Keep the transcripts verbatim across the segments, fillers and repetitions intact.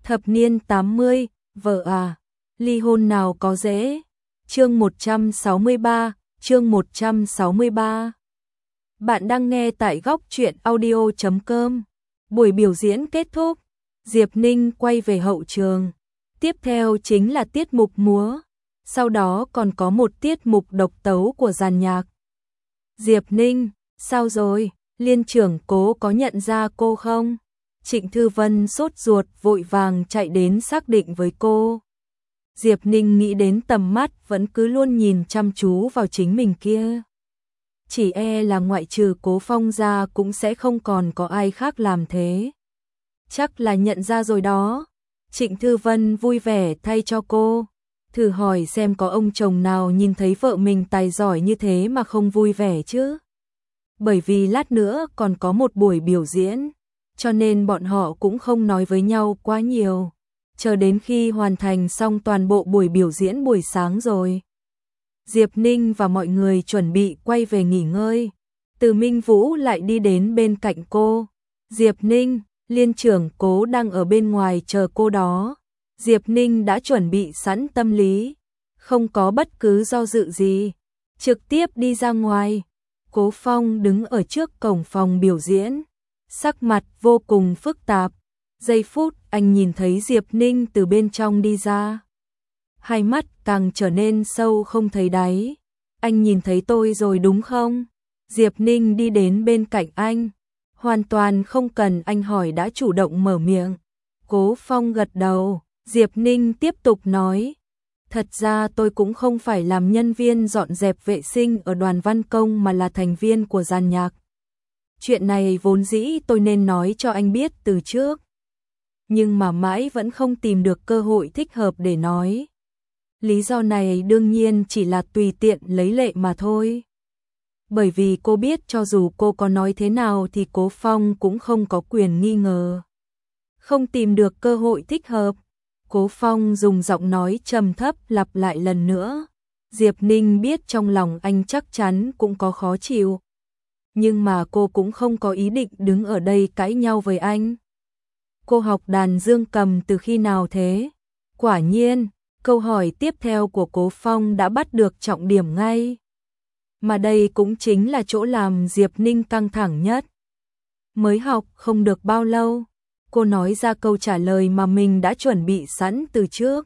Thập niên tám mươi, vợ à, ly hôn nào có dễ. Chương một trăm sáu mươi ba, chương một trăm sáu mươi ba. Bạn đang nghe tại góc truyện audio chấm com. Buổi biểu diễn kết thúc, Diệp Ninh quay về hậu trường. Tiếp theo chính là tiết mục múa, sau đó còn có một tiết mục độc tấu của dàn nhạc. Diệp Ninh, sao rồi? Liên trưởng Cố có nhận ra cô không? Trịnh Thư Vân sốt ruột vội vàng chạy đến xác định với cô. Diệp Ninh nghĩ đến tầm mắt vẫn cứ luôn nhìn chăm chú vào chính mình kia. Chỉ e là ngoại trừ Cố Phong ra cũng sẽ không còn có ai khác làm thế. Chắc là nhận ra rồi đó. Trịnh Thư Vân vui vẻ thay cho cô. Thử hỏi xem có ông chồng nào nhìn thấy vợ mình tài giỏi như thế mà không vui vẻ chứ. Bởi vì lát nữa còn có một buổi biểu diễn, cho nên bọn họ cũng không nói với nhau quá nhiều. Chờ đến khi hoàn thành xong toàn bộ buổi biểu diễn buổi sáng rồi, Diệp Ninh và mọi người chuẩn bị quay về nghỉ ngơi. Từ Minh Vũ lại đi đến bên cạnh cô. Diệp Ninh, Liên trưởng Cố đang ở bên ngoài chờ cô đó. Diệp Ninh đã chuẩn bị sẵn tâm lý, không có bất cứ do dự gì, trực tiếp đi ra ngoài. Cố Phong đứng ở trước cổng phòng biểu diễn, sắc mặt vô cùng phức tạp. Giây phút anh nhìn thấy Diệp Ninh từ bên trong đi ra, hai mắt càng trở nên sâu không thấy đáy. Anh nhìn thấy tôi rồi đúng không? Diệp Ninh đi đến bên cạnh anh, hoàn toàn không cần anh hỏi đã chủ động mở miệng. Cố Phong gật đầu, Diệp Ninh tiếp tục nói. Thật ra tôi cũng không phải làm nhân viên dọn dẹp vệ sinh ở đoàn văn công mà là thành viên của dàn nhạc. Chuyện này vốn dĩ tôi nên nói cho anh biết từ trước, nhưng mà mãi vẫn không tìm được cơ hội thích hợp để nói. Lý do này đương nhiên chỉ là tùy tiện lấy lệ mà thôi. Bởi vì cô biết cho dù cô có nói thế nào thì Cố Phong cũng không có quyền nghi ngờ. Không tìm được cơ hội thích hợp. Cố Phong dùng giọng nói trầm thấp lặp lại lần nữa. Diệp Ninh biết trong lòng anh chắc chắn cũng có khó chịu. Nhưng mà cô cũng không có ý định đứng ở đây cãi nhau với anh. Cô học đàn dương cầm từ khi nào thế? Quả nhiên, câu hỏi tiếp theo của Cố Phong đã bắt được trọng điểm ngay. Mà đây cũng chính là chỗ làm Diệp Ninh căng thẳng nhất. Mới học không được bao lâu, cô nói ra câu trả lời mà mình đã chuẩn bị sẵn từ trước.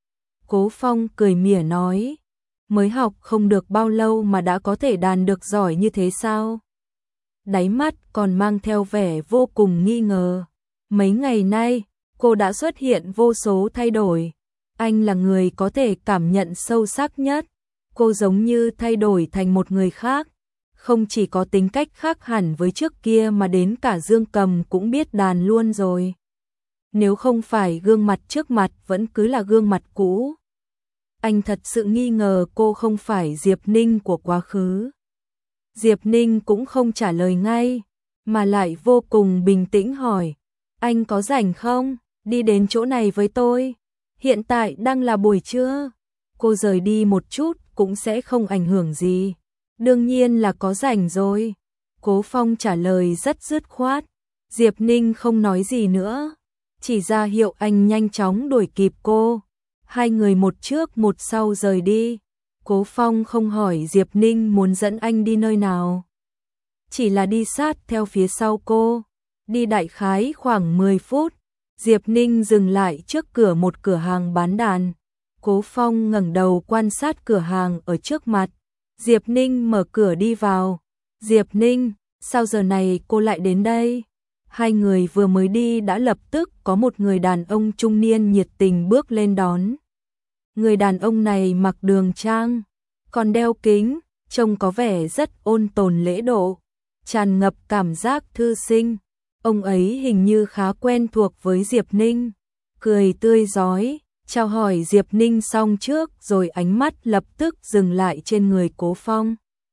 Cố Phong cười mỉa nói, mới học không được bao lâu mà đã có thể đàn được giỏi như thế sao? Đáy mắt còn mang theo vẻ vô cùng nghi ngờ. Mấy ngày nay, cô đã xuất hiện vô số thay đổi. Anh là người có thể cảm nhận sâu sắc nhất. Cô giống như thay đổi thành một người khác. Không chỉ có tính cách khác hẳn với trước kia mà đến cả dương cầm cũng biết đàn luôn rồi. Nếu không phải gương mặt trước mặt vẫn cứ là gương mặt cũ. Anh thật sự nghi ngờ cô không phải Diệp Ninh của quá khứ. Diệp Ninh cũng không trả lời ngay, mà lại vô cùng bình tĩnh hỏi. Anh có rảnh không? Đi đến chỗ này với tôi. Hiện tại đang là buổi trưa. Cô rời đi một chút cũng sẽ không ảnh hưởng gì. Đương nhiên là có rảnh rồi. Cố Phong trả lời rất dứt khoát. Diệp Ninh không nói gì nữa, chỉ ra hiệu anh nhanh chóng đuổi kịp cô. Hai người một trước một sau rời đi. Cố Phong không hỏi Diệp Ninh muốn dẫn anh đi nơi nào, chỉ là đi sát theo phía sau cô. Đi đại khái khoảng mười phút, Diệp Ninh dừng lại trước cửa một cửa hàng bán đàn. Cố Phong ngẩng đầu quan sát cửa hàng ở trước mặt. Diệp Ninh mở cửa đi vào. Diệp Ninh, sao giờ này cô lại đến đây? Hai người vừa mới đi đã lập tức có một người đàn ông trung niên nhiệt tình bước lên đón. Người đàn ông này mặc đường trang, còn đeo kính, trông có vẻ rất ôn tồn lễ độ, tràn ngập cảm giác thư sinh. Ông ấy hình như khá quen thuộc với Diệp Ninh, cười tươi rói, chào hỏi Diệp Ninh xong trước rồi ánh mắt lập tức dừng lại trên người Cố Phong.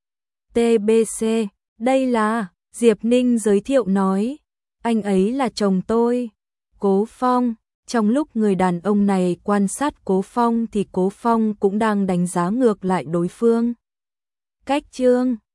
tê bê xê, đây là, Diệp Ninh giới thiệu nói, anh ấy là chồng tôi, Cố Phong. Trong lúc người đàn ông này quan sát Cố Phong thì Cố Phong cũng đang đánh giá ngược lại đối phương. Cách chương